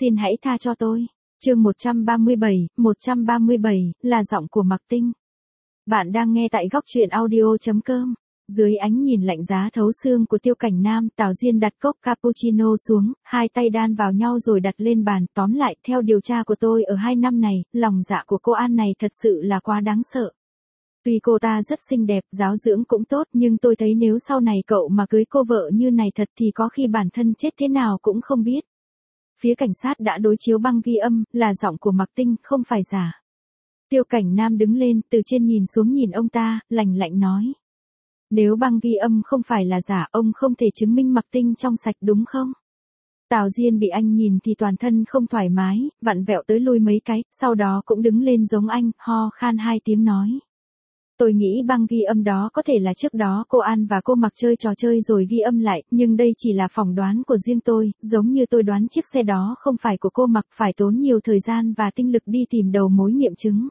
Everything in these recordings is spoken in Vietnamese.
Xin hãy tha cho tôi. Chương 137, là giọng của Mạc Tinh. Bạn đang nghe tại góc truyện audio.com. Dưới ánh nhìn lạnh giá thấu xương của Tiêu Cảnh Nam, Tào Diên đặt cốc cappuccino xuống, hai tay đan vào nhau rồi đặt lên bàn. Tóm lại, theo điều tra của tôi ở 2 năm này, lòng dạ của cô An này thật sự là quá đáng sợ. Tuy cô ta rất xinh đẹp, giáo dưỡng cũng tốt, nhưng tôi thấy nếu sau này cậu mà cưới cô vợ như này thật thì có khi bản thân chết thế nào cũng không biết. Phía cảnh sát đã đối chiếu băng ghi âm, là giọng của Mạc Tinh, không phải giả. Tiêu Cảnh Nam đứng lên, từ trên nhìn xuống nhìn ông ta, lạnh lạnh nói. Nếu băng ghi âm không phải là giả, ông không thể chứng minh Mạc Tinh trong sạch đúng không? Tào Diên bị anh nhìn thì toàn thân không thoải mái, vặn vẹo tới lui mấy cái, sau đó cũng đứng lên giống anh, ho khan 2 tiếng nói. Tôi nghĩ băng ghi âm đó có thể là trước đó cô An và cô Mạc chơi trò chơi rồi ghi âm lại, nhưng đây chỉ là phỏng đoán của riêng tôi, giống như tôi đoán chiếc xe đó không phải của cô Mạc, phải tốn nhiều thời gian và tinh lực đi tìm đầu mối nghiệm chứng.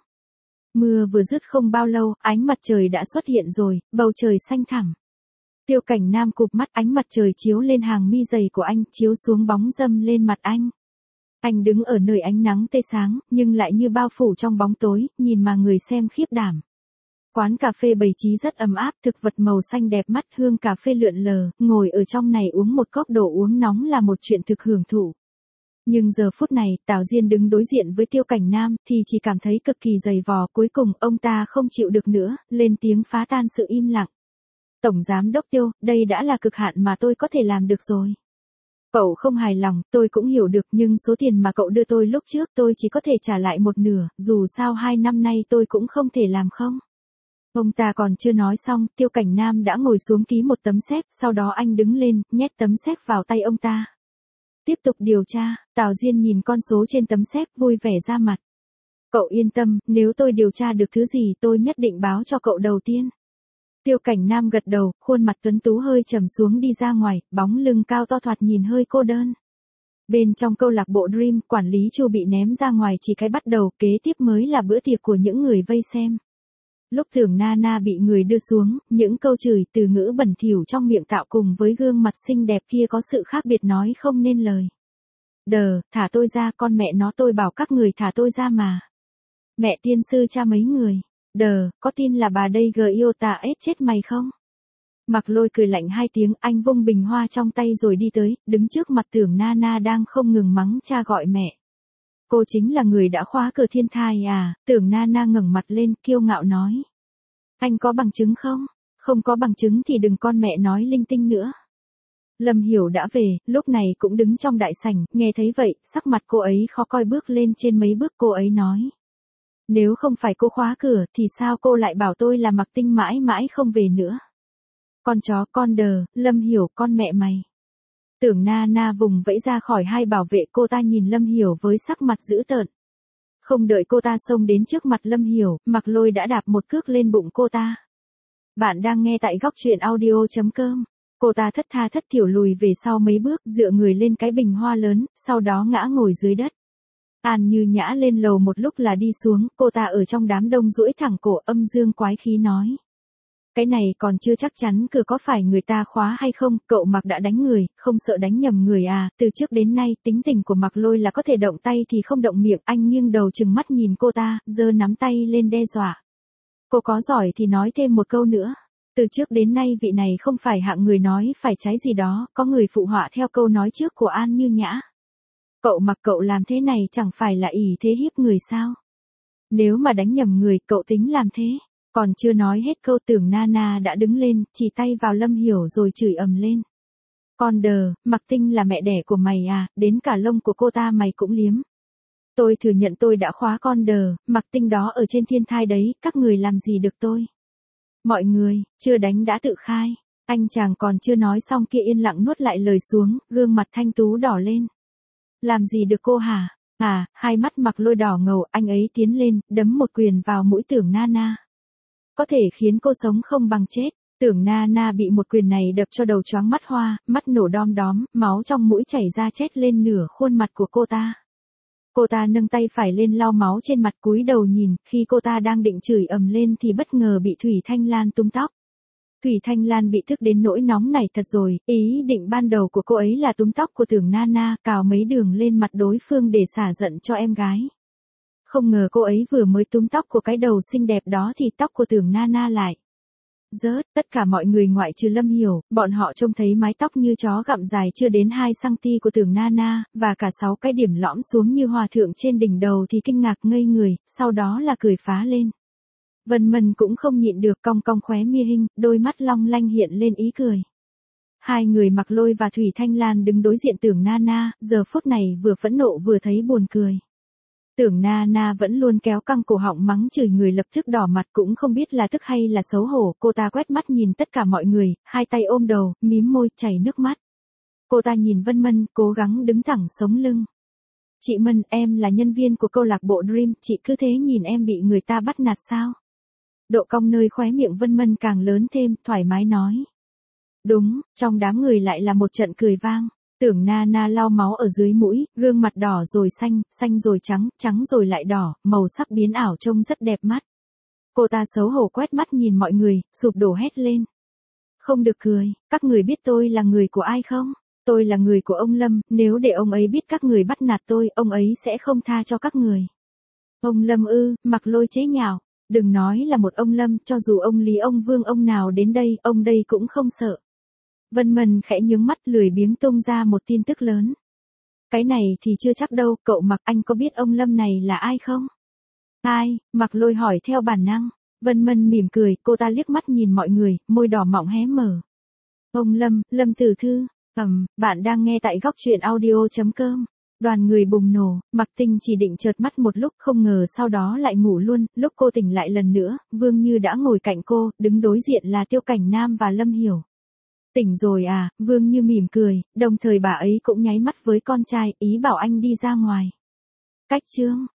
Mưa vừa dứt không bao lâu, ánh mặt trời đã xuất hiện rồi, bầu trời xanh thẳm. Tiêu Cảnh Nam cụp mắt, ánh mặt trời chiếu lên hàng mi dày của anh, chiếu xuống bóng râm lên mặt anh. Anh đứng ở nơi ánh nắng tê sáng, nhưng lại như bao phủ trong bóng tối, nhìn mà người xem khiếp đảm. Quán cà phê bày trí rất ấm áp, thực vật màu xanh đẹp mắt, hương cà phê lượn lờ, ngồi ở trong này uống một cốc đồ uống nóng là một chuyện thực hưởng thụ. Nhưng giờ phút này, Tào Diên đứng đối diện với Tiêu Cảnh Nam, thì chỉ cảm thấy cực kỳ dày vò, cuối cùng ông ta không chịu được nữa, lên tiếng phá tan sự im lặng. Tổng Giám đốc Tiêu, đây đã là cực hạn mà tôi có thể làm được rồi. Cậu không hài lòng, tôi cũng hiểu được, nhưng số tiền mà cậu đưa tôi lúc trước tôi chỉ có thể trả lại một nửa, dù sao 2 năm nay tôi cũng không thể làm không. Ông ta còn chưa nói xong, Tiêu Cảnh Nam đã ngồi xuống ký một tấm séc, sau đó anh đứng lên, nhét tấm séc vào tay ông ta. Tiếp tục điều tra, Tào Diên nhìn con số trên tấm séc vui vẻ ra mặt. Cậu yên tâm, nếu tôi điều tra được thứ gì tôi nhất định báo cho cậu đầu tiên. Tiêu Cảnh Nam gật đầu, khuôn mặt tuấn tú hơi trầm xuống đi ra ngoài, bóng lưng cao to thoạt nhìn hơi cô đơn. Bên trong câu lạc bộ Dream, quản lý Chu bị ném ra ngoài chỉ cái bắt đầu, kế tiếp mới là bữa tiệc của những người vây xem. Lúc Tưởng Nana bị người đưa xuống, những câu chửi từ ngữ bẩn thỉu trong miệng tạo cùng với gương mặt xinh đẹp kia có sự khác biệt nói không nên lời. Đờ, thả tôi ra, con mẹ nó, tôi bảo các người thả tôi ra mà. Mẹ tiên sư cha mấy người. Đờ, có tin là bà đây yêu ta ết chết mày không? Mạc Lôi cười lạnh 2 tiếng, anh vung bình hoa trong tay rồi đi tới, đứng trước mặt Tưởng Nana đang không ngừng mắng cha gọi mẹ. Cô chính là người đã khóa cửa thiên thai à? Tưởng Nana ngẩng mặt lên, kiêu ngạo nói. Anh có bằng chứng không? Không có bằng chứng thì đừng con mẹ nói linh tinh nữa. Lâm Hiểu đã về, lúc này cũng đứng trong đại sảnh, nghe thấy vậy, sắc mặt cô ấy khó coi, bước lên trên mấy bước, cô ấy nói. Nếu không phải cô khóa cửa thì sao cô lại bảo tôi là Mạc Tinh mãi mãi không về nữa? Con chó, con đờ, Lâm Hiểu, con mẹ mày. Tưởng Nana vùng vẫy ra khỏi hai bảo vệ, cô ta nhìn Lâm Hiểu với sắc mặt dữ tợn. Không đợi cô ta xông đến trước mặt Lâm Hiểu, Mạc Lôi đã đạp một cước lên bụng cô ta. Bạn đang nghe tại góc truyện audio.com. Cô ta thất tha thất thểu lùi về sau mấy bước, dựa người lên cái bình hoa lớn, sau đó ngã ngồi dưới đất. An Như Nhã lên lầu một lúc là đi xuống, cô ta ở trong đám đông duỗi thẳng cổ, âm dương quái khí nói. Cái này còn chưa chắc chắn cửa có phải người ta khóa hay không, cậu Mạc đã đánh người, không sợ đánh nhầm người à? Từ trước đến nay, tính tình của Mạc Lôi là có thể động tay thì không động miệng, anh nghiêng đầu trừng mắt nhìn cô ta, giơ nắm tay lên đe dọa. Cô có giỏi thì nói thêm một câu nữa. Từ trước đến nay vị này không phải hạng người nói phải trái gì đó, có người phụ họa theo câu nói trước của An Như Nhã. Cậu Mạc, cậu làm thế này chẳng phải là ỷ thế hiếp người sao? Nếu mà đánh nhầm người, cậu tính làm thế? Còn chưa nói hết câu, Tưởng Nana đã đứng lên, chỉ tay vào Lâm Hiểu rồi chửi ầm lên. Con đờ, Mạc Tinh là mẹ đẻ của mày à, đến cả lông của cô ta mày cũng liếm. Tôi thừa nhận tôi đã khóa con đờ, Mạc Tinh đó ở trên thiên thai đấy, các người làm gì được tôi? Mọi người, chưa đánh đã tự khai. Anh chàng còn chưa nói xong kia yên lặng nuốt lại lời xuống, gương mặt thanh tú đỏ lên. Làm gì được cô hả? À, hai mắt Mạc Lôi đỏ ngầu, anh ấy tiến lên, đấm một quyền vào mũi Tưởng Nana. Có thể khiến cô sống không bằng chết. Tưởng Nana bị một quyền này đập cho đầu choáng mắt hoa, mắt nổ đom đóm, máu trong mũi chảy ra chét lên nửa khuôn mặt của cô ta. Cô ta nâng tay phải lên lau máu trên mặt, cúi đầu nhìn, khi cô ta đang định chửi ầm lên thì bất ngờ bị Thủy Thanh Lan túm tóc. Thủy Thanh Lan bị thức đến nỗi nóng nảy thật rồi, ý định ban đầu của cô ấy là túm tóc của Tưởng Nana, cào mấy đường lên mặt đối phương để xả giận cho em gái. Không ngờ cô ấy vừa mới túm tóc của cái đầu xinh đẹp đó thì tóc của Tưởng Nana lại rớt. Tất cả mọi người ngoại trừ Lâm Hiểu, bọn họ trông thấy mái tóc như chó gặm dài chưa đến 2 cm của Tưởng Nana, và cả 6 cái điểm lõm xuống như hòa thượng trên đỉnh đầu thì kinh ngạc ngây người, sau đó là cười phá lên. Vân Mân cũng không nhịn được, cong cong khóe mi hình, đôi mắt long lanh hiện lên ý cười. Hai người Mạc Lôi và Thủy Thanh Lan đứng đối diện Tưởng Nana, giờ phút này vừa phẫn nộ vừa thấy buồn cười. Tưởng Nana vẫn luôn kéo căng cổ họng mắng chửi người lập tức đỏ mặt, cũng không biết là tức hay là xấu hổ, cô ta quét mắt nhìn tất cả mọi người, hai tay ôm đầu, mím môi, chảy nước mắt. Cô ta nhìn Vân Mân, cố gắng đứng thẳng sống lưng. Chị Mân, em là nhân viên của câu lạc bộ Dream, chị cứ thế nhìn em bị người ta bắt nạt sao? Độ cong nơi khóe miệng Vân Mân càng lớn thêm, thoải mái nói. Đúng, trong đám người lại là một trận cười vang. Tưởng Nana lau máu ở dưới mũi, gương mặt đỏ rồi xanh, xanh rồi trắng, trắng rồi lại đỏ, màu sắc biến ảo trông rất đẹp mắt. Cô ta xấu hổ quét mắt nhìn mọi người, sụp đổ hét lên. Không được cười, các người biết tôi là người của ai không? Tôi là người của ông Lâm, nếu để ông ấy biết các người bắt nạt tôi, ông ấy sẽ không tha cho các người. Ông Lâm ư? Mạc Lôi chế nhạo. Đừng nói là một ông Lâm, cho dù ông Lý ông Vương ông nào đến đây, ông đây cũng không sợ. Vân Mân khẽ nhướng mắt lười biếng tung ra một tin tức lớn. Cái này thì chưa chắc đâu, cậu Mạc, anh có biết ông Lâm này là ai không? Ai? Mạc Lôi hỏi theo bản năng. Vân Mân mỉm cười, cô ta liếc mắt nhìn mọi người, môi đỏ mọng hé mở. Ông Lâm, Lâm Tử Thư. Bạn đang nghe tại góc truyện audio.com. Đoàn người bùng nổ, Mạc Tinh chỉ định chợt mắt một lúc, không ngờ sau đó lại ngủ luôn. Lúc cô tỉnh lại lần nữa, Vương Như đã ngồi cạnh cô, đứng đối diện là Tiêu Cảnh Nam và Lâm Hiểu. Tỉnh rồi à? Vương Như mỉm cười, đồng thời bà ấy cũng nháy mắt với con trai, ý bảo anh đi ra ngoài. Cách chương